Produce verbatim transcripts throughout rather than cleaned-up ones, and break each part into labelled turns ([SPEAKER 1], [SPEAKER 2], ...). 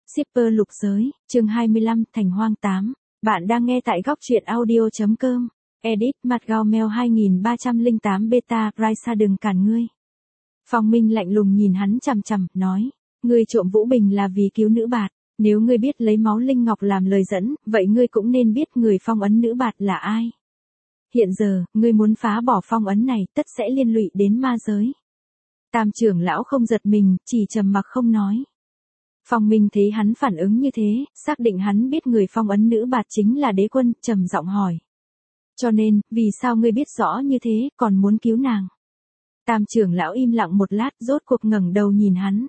[SPEAKER 1] Shipper lục giới, chương hai mươi lăm, Thành Hoang tám. Bạn đang nghe tại góc truyện audio.com. Edit Matgaumel hai ba không tám Beta Raisa đừng cản ngươi. Phong Minh lạnh lùng nhìn hắn chằm chằm, nói. Ngươi trộm Vũ Bình là vì cứu nữ bạt. Nếu ngươi biết lấy máu linh ngọc làm lời dẫn, vậy ngươi cũng nên biết người phong ấn nữ bạt là ai. Hiện giờ, ngươi muốn phá bỏ phong ấn này, tất sẽ liên lụy đến ma giới. Tam trưởng lão không giật mình, chỉ trầm mặc không nói. Phong Minh thấy hắn phản ứng như thế, xác định hắn biết người phong ấn nữ bạt chính là đế quân, trầm giọng hỏi. Cho nên, vì sao ngươi biết rõ như thế, còn muốn cứu nàng? Tam trưởng lão im lặng một lát, rốt cuộc ngẩng đầu nhìn hắn.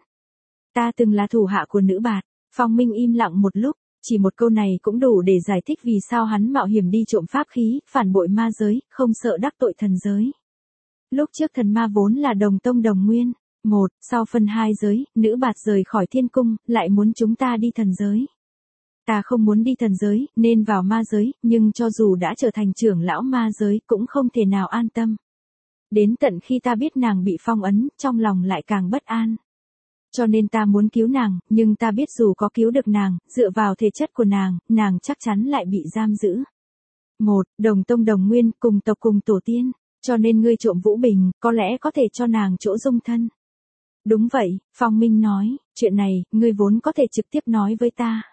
[SPEAKER 1] Ta từng là thủ hạ của nữ bạt. Phong Minh im lặng một lúc, chỉ một câu này cũng đủ để giải thích vì sao hắn mạo hiểm đi trộm pháp khí, phản bội ma giới, không sợ đắc tội thần giới. Lúc trước thần ma vốn là đồng tông đồng nguyên. Một, sau phân hai giới, nữ bạt rời khỏi thiên cung, lại muốn chúng ta đi thần giới. Ta không muốn đi thần giới, nên vào ma giới, nhưng cho dù đã trở thành trưởng lão ma giới, cũng không thể nào an tâm. Đến tận khi ta biết nàng bị phong ấn, trong lòng lại càng bất an. Cho nên ta muốn cứu nàng, nhưng ta biết dù có cứu được nàng, dựa vào thể chất của nàng, nàng chắc chắn lại bị giam giữ. Một, đồng tông đồng nguyên, cùng tộc cùng tổ tiên, cho nên ngươi trộm Vũ Bình, có lẽ có thể cho nàng chỗ dung thân. Đúng vậy, Phong Minh nói, chuyện này, ngươi vốn có thể trực tiếp nói với ta.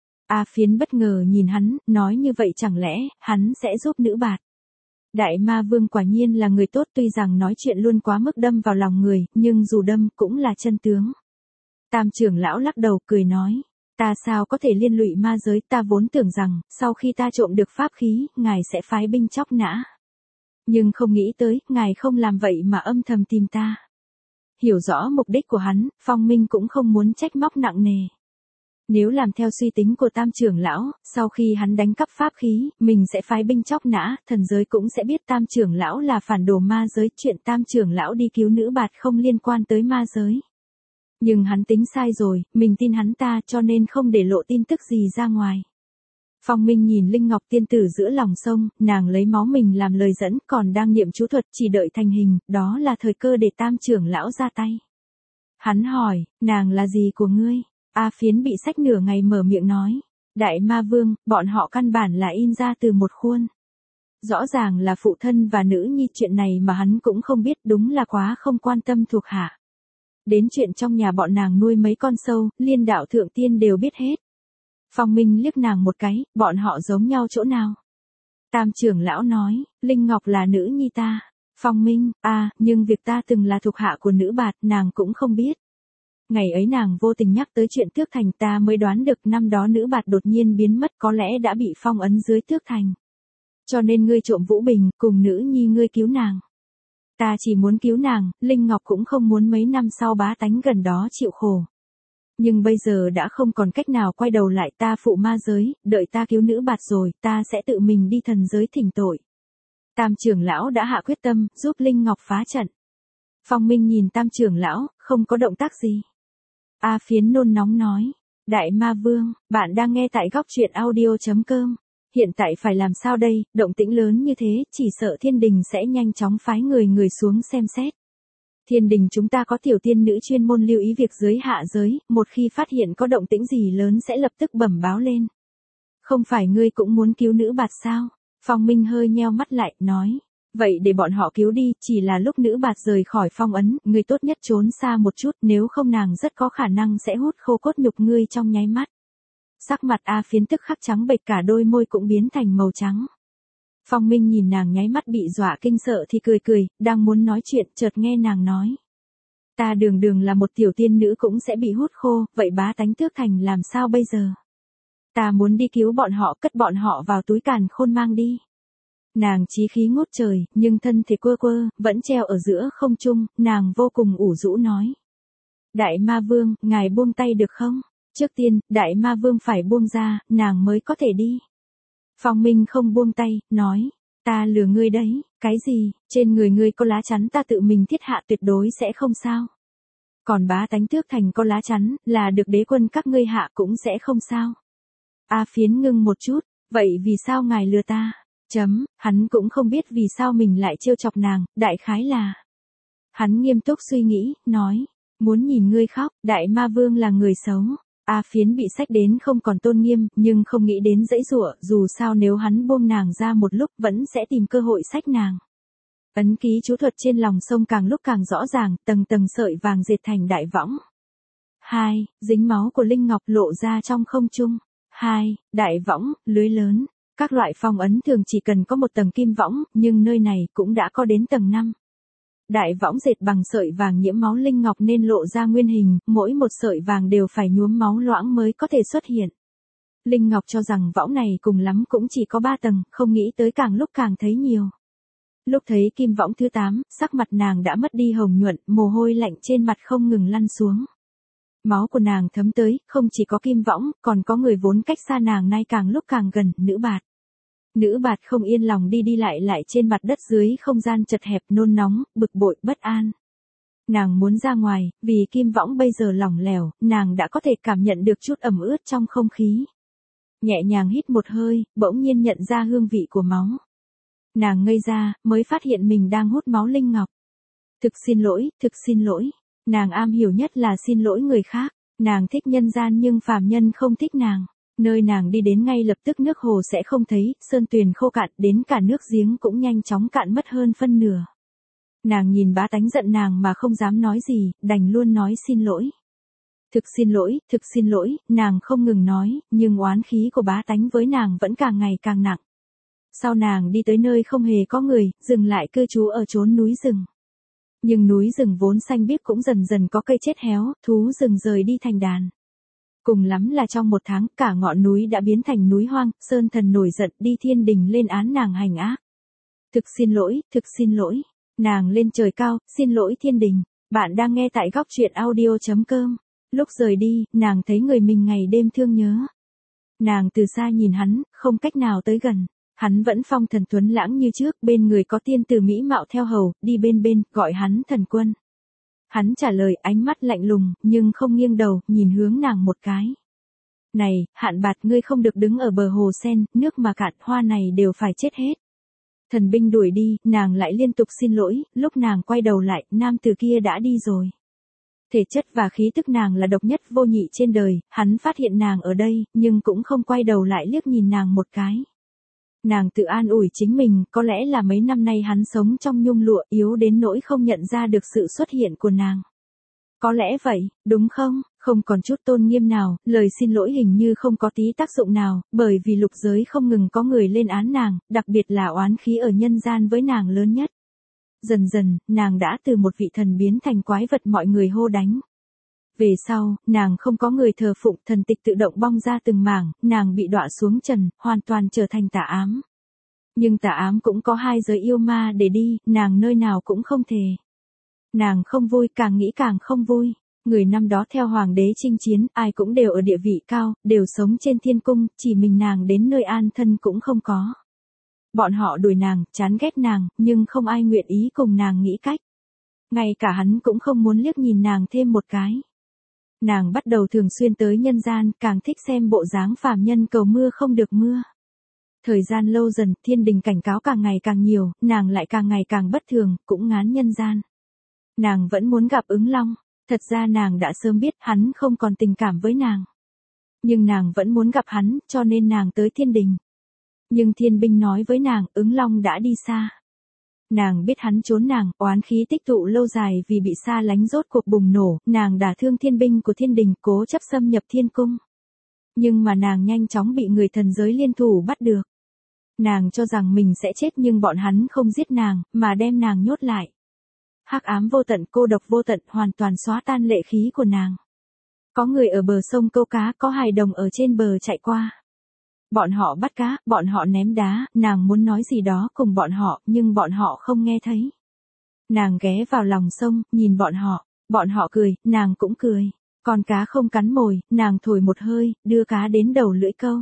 [SPEAKER 1] A Phiến bất ngờ nhìn hắn, nói như vậy chẳng lẽ, hắn sẽ giúp nữ bạt. Đại ma vương quả nhiên là người tốt tuy rằng nói chuyện luôn quá mức đâm vào lòng người, nhưng dù đâm cũng là chân tướng. Tam trưởng lão lắc đầu cười nói, ta sao có thể liên lụy ma giới, ta vốn tưởng rằng, sau khi ta trộm được pháp khí, ngài sẽ phái binh chóc nã. Nhưng không nghĩ tới, ngài không làm vậy mà âm thầm tìm ta. Hiểu rõ mục đích của hắn, Phong Minh cũng không muốn trách móc nặng nề. Nếu làm theo suy tính của tam trưởng lão, sau khi hắn đánh cắp pháp khí, mình sẽ phái binh chóc nã, thần giới cũng sẽ biết tam trưởng lão là phản đồ ma giới, chuyện tam trưởng lão đi cứu nữ bạt không liên quan tới ma giới. Nhưng hắn tính sai rồi, mình tin hắn ta cho nên không để lộ tin tức gì ra ngoài. Phong Minh nhìn Linh Ngọc tiên tử giữa lòng sông, nàng lấy máu mình làm lời dẫn, còn đang niệm chú thuật chỉ đợi thành hình, đó là thời cơ để tam trưởng lão ra tay. Hắn hỏi, nàng là gì của ngươi? A Phiến bị sách nửa ngày mở miệng nói. Đại ma vương, bọn họ căn bản là in ra từ một khuôn. Rõ ràng là phụ thân và nữ nhi, chuyện này mà hắn cũng không biết, đúng là quá không quan tâm thuộc hạ. Đến chuyện trong nhà bọn nàng nuôi mấy con sâu, liên đạo thượng tiên đều biết hết. Phong Minh liếc nàng một cái, bọn họ giống nhau chỗ nào? Tam trưởng lão nói, Linh Ngọc là nữ nhi ta. Phong Minh, à, nhưng việc ta từng là thuộc hạ của nữ bạt, nàng cũng không biết. Ngày ấy nàng vô tình nhắc tới chuyện Tước Thành, ta mới đoán được năm đó nữ bạt đột nhiên biến mất, có lẽ đã bị phong ấn dưới Tước Thành. Cho nên ngươi trộm Vũ Bình, cùng nữ nhi ngươi cứu nàng. Ta chỉ muốn cứu nàng, Linh Ngọc cũng không muốn mấy năm sau bá tánh gần đó chịu khổ. Nhưng bây giờ đã không còn cách nào quay đầu lại, ta phụ ma giới, đợi ta cứu nữ bạt rồi, ta sẽ tự mình đi thần giới thỉnh tội. Tam trưởng lão đã hạ quyết tâm, giúp Linh Ngọc phá trận. Phong Minh nhìn tam trưởng lão, không có động tác gì. A Phiến nôn nóng nói, Đại ma vương, bạn đang nghe tại góc truyện audio.com. Hiện tại phải làm sao đây, động tĩnh lớn như thế, chỉ sợ thiên đình sẽ nhanh chóng phái người người xuống xem xét. Thiên đình chúng ta có tiểu tiên nữ chuyên môn lưu ý việc dưới hạ giới, một khi phát hiện có động tĩnh gì lớn sẽ lập tức bẩm báo lên. Không phải ngươi cũng muốn cứu nữ bạt sao? Phong Minh hơi nheo mắt lại, nói. Vậy để bọn họ cứu đi, chỉ là lúc nữ bạt rời khỏi phong ấn, ngươi tốt nhất trốn xa một chút, nếu không nàng rất có khả năng sẽ hút khô cốt nhục ngươi trong nháy mắt. Sắc mặt A Phiến tức khắc trắng bệch, cả đôi môi cũng biến thành màu trắng. Phong Minh nhìn nàng nháy mắt bị dọa kinh sợ thì cười cười, đang muốn nói chuyện, chợt nghe nàng nói. Ta đường đường là một tiểu tiên nữ cũng sẽ bị hút khô, vậy bá tánh Tước Thành làm sao bây giờ? Ta muốn đi cứu bọn họ, cất bọn họ vào túi càn khôn mang đi. Nàng chí khí ngút trời, nhưng thân thể quơ quơ, vẫn treo ở giữa không trung, nàng vô cùng ủ rũ nói. Đại ma vương, ngài buông tay được không? Trước tiên, đại ma vương phải buông ra, nàng mới có thể đi. Phong Minh không buông tay, nói, ta lừa ngươi đấy, cái gì, trên người ngươi có lá chắn ta tự mình thiết hạ tuyệt đối sẽ không sao. Còn bá tánh Tước Thành có lá chắn, là được đế quân các ngươi hạ cũng sẽ không sao. A Phiến ngưng một chút, vậy vì sao ngài lừa ta? Chấm, hắn cũng không biết vì sao mình lại trêu chọc nàng, đại khái là. Hắn nghiêm túc suy nghĩ, nói, muốn nhìn ngươi khóc, đại ma vương là người xấu. A Phiến bị xách đến không còn tôn nghiêm, nhưng không nghĩ đến giãy giụa, dù sao nếu hắn buông nàng ra một lúc vẫn sẽ tìm cơ hội xách nàng. Ấn ký chú thuật trên lòng sông càng lúc càng rõ ràng, tầng tầng sợi vàng dệt thành đại võng. hai. Dính máu của Linh Ngọc lộ ra trong không trung. hai. Đại võng, lưới lớn. Các loại phong ấn thường chỉ cần có một tầng kim võng, nhưng nơi này cũng đã có đến tầng năm. Đại võng dệt bằng sợi vàng nhiễm máu Linh Ngọc nên lộ ra nguyên hình, mỗi một sợi vàng đều phải nhuốm máu loãng mới có thể xuất hiện. Linh Ngọc cho rằng võng này cùng lắm cũng chỉ có ba tầng, không nghĩ tới càng lúc càng thấy nhiều. Lúc thấy kim võng thứ tám, sắc mặt nàng đã mất đi hồng nhuận, mồ hôi lạnh trên mặt không ngừng lăn xuống. Máu của nàng thấm tới, không chỉ có kim võng, còn có người vốn cách xa nàng nay càng lúc càng gần, nữ bạt. Nữ bạt không yên lòng đi đi lại lại trên mặt đất dưới không gian chật hẹp, nôn nóng, bực bội, bất an. Nàng muốn ra ngoài, vì kim võng bây giờ lỏng lẻo, nàng đã có thể cảm nhận được chút ẩm ướt trong không khí. Nhẹ nhàng hít một hơi, bỗng nhiên nhận ra hương vị của máu. Nàng ngây ra, mới phát hiện mình đang hút máu Linh Ngọc. Thực xin lỗi, thực xin lỗi. Nàng am hiểu nhất là xin lỗi người khác. Nàng thích nhân gian nhưng phàm nhân không thích nàng. Nơi nàng đi đến ngay lập tức nước hồ sẽ không thấy, sơn tuyền khô cạn, đến cả nước giếng cũng nhanh chóng cạn mất hơn phân nửa. Nàng nhìn bá tánh giận nàng mà không dám nói gì, đành luôn nói xin lỗi. Thực xin lỗi, thực xin lỗi, nàng không ngừng nói, nhưng oán khí của bá tánh với nàng vẫn càng ngày càng nặng. Sau nàng đi tới nơi không hề có người, dừng lại cư trú ở chốn núi rừng. Nhưng núi rừng vốn xanh biếc cũng dần dần có cây chết héo, thú rừng rời đi thành đàn. Cùng lắm là trong một tháng, cả ngọn núi đã biến thành núi hoang, sơn thần nổi giận đi thiên đình lên án nàng hành ác. Thực xin lỗi, thực xin lỗi. Nàng lên trời cao, xin lỗi thiên đình. Bạn đang nghe tại góc truyện audio chấm com. Lúc rời đi, nàng thấy người mình ngày đêm thương nhớ. Nàng từ xa nhìn hắn, không cách nào tới gần. Hắn vẫn phong thần tuấn lãng như trước, bên người có tiên tử mỹ mạo theo hầu, đi bên bên, gọi hắn thần quân. Hắn trả lời ánh mắt lạnh lùng, nhưng không nghiêng đầu, nhìn hướng nàng một cái. Này, Hạn Bạt, ngươi không được đứng ở bờ hồ sen, nước mà cạn, hoa này đều phải chết hết. Thần binh đuổi đi, nàng lại liên tục xin lỗi, lúc nàng quay đầu lại, nam tử kia đã đi rồi. Thể chất và khí tức nàng là độc nhất vô nhị trên đời, hắn phát hiện nàng ở đây, nhưng cũng không quay đầu lại liếc nhìn nàng một cái. Nàng tự an ủi chính mình, có lẽ là mấy năm nay hắn sống trong nhung lụa, yếu đến nỗi không nhận ra được sự xuất hiện của nàng. Có lẽ vậy, đúng không? Không còn chút tôn nghiêm nào, lời xin lỗi hình như không có tí tác dụng nào, bởi vì lục giới không ngừng có người lên án nàng, đặc biệt là oán khí ở nhân gian với nàng lớn nhất. Dần dần, nàng đã từ một vị thần biến thành quái vật mọi người hô đánh. Về sau, nàng không có người thờ phụng, thần tịch tự động bong ra từng mảng, nàng bị đọa xuống trần, hoàn toàn trở thành tà ám. Nhưng tà ám cũng có hai giới yêu ma để đi, nàng nơi nào cũng không thề. Nàng không vui, càng nghĩ càng không vui. Người năm đó theo hoàng đế chinh chiến, ai cũng đều ở địa vị cao, đều sống trên thiên cung, chỉ mình nàng đến nơi an thân cũng không có. Bọn họ đuổi nàng, chán ghét nàng, nhưng không ai nguyện ý cùng nàng nghĩ cách. Ngay cả hắn cũng không muốn liếc nhìn nàng thêm một cái. Nàng bắt đầu thường xuyên tới nhân gian, càng thích xem bộ dáng phàm nhân cầu mưa không được mưa. Thời gian lâu dần, thiên đình cảnh cáo càng ngày càng nhiều, nàng lại càng ngày càng bất thường, cũng ngán nhân gian. Nàng vẫn muốn gặp Ứng Long, thật ra nàng đã sớm biết hắn không còn tình cảm với nàng. Nhưng nàng vẫn muốn gặp hắn, cho nên nàng tới thiên đình. Nhưng thiên binh nói với nàng, Ứng Long đã đi xa. Nàng biết hắn trốn nàng, oán khí tích tụ lâu dài vì bị xa lánh rốt cuộc bùng nổ, nàng đả thương thiên binh của thiên đình, cố chấp xâm nhập thiên cung. Nhưng mà nàng nhanh chóng bị người thần giới liên thủ bắt được. Nàng cho rằng mình sẽ chết nhưng bọn hắn không giết nàng, mà đem nàng nhốt lại. Hắc ám vô tận, cô độc vô tận, hoàn toàn xóa tan lệ khí của nàng. Có người ở bờ sông câu cá, có hài đồng ở trên bờ chạy qua. Bọn họ bắt cá, bọn họ ném đá, nàng muốn nói gì đó cùng bọn họ, nhưng bọn họ không nghe thấy. Nàng ghé vào lòng sông, nhìn bọn họ, bọn họ cười, nàng cũng cười. Con cá không cắn mồi, nàng thổi một hơi, đưa cá đến đầu lưỡi câu.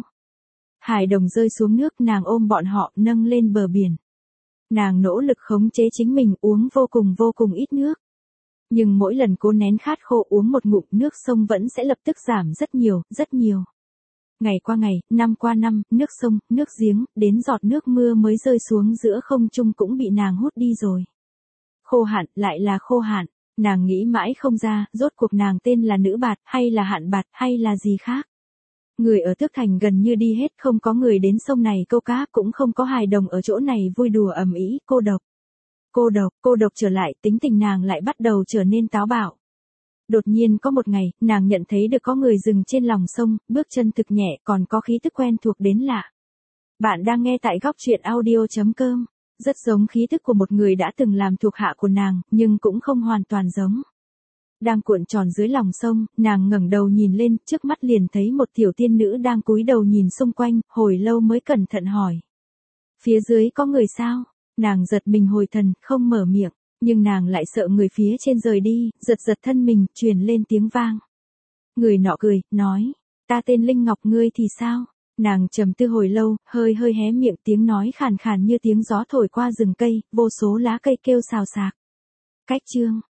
[SPEAKER 1] Hài đồng rơi xuống nước, nàng ôm bọn họ, nâng lên bờ biển. Nàng nỗ lực khống chế chính mình, uống vô cùng vô cùng ít nước. Nhưng mỗi lần cố nén khát khô uống một ngụm nước sông vẫn sẽ lập tức giảm rất nhiều, rất nhiều. Ngày qua ngày, năm qua năm, nước sông, nước giếng, đến giọt nước mưa mới rơi xuống giữa không trung cũng bị nàng hút đi rồi. Khô hạn, lại là khô hạn. Nàng nghĩ mãi không ra, rốt cuộc nàng tên là Nữ Bạt, hay là Hạn Bạt, hay là gì khác. Người ở Tước Thành gần như đi hết, không có người đến sông này câu cá, cũng không có hài đồng ở chỗ này vui đùa ầm ĩ, cô độc. Cô độc, cô độc trở lại, tính tình nàng lại bắt đầu trở nên táo bạo. Đột nhiên có một ngày, nàng nhận thấy được có người dừng trên lòng sông, bước chân thực nhẹ, còn có khí tức quen thuộc đến lạ. Bạn đang nghe tại góc truyện audio.com. Rất giống khí tức của một người đã từng làm thuộc hạ của nàng, nhưng cũng không hoàn toàn giống. Đang cuộn tròn dưới lòng sông, nàng ngẩng đầu nhìn lên, trước mắt liền thấy một tiểu tiên nữ đang cúi đầu nhìn xung quanh, hồi lâu mới cẩn thận hỏi. Phía dưới có người sao? Nàng giật mình hồi thần, không mở miệng, nhưng nàng lại sợ người phía trên rời đi, giật giật thân mình, truyền lên tiếng vang. Người nọ cười, nói, ta tên Linh Ngọc, ngươi thì sao? Nàng trầm tư hồi lâu, hơi hơi hé miệng, tiếng nói khàn khàn như tiếng gió thổi qua rừng cây, vô số lá cây kêu xào xạc. Cách chương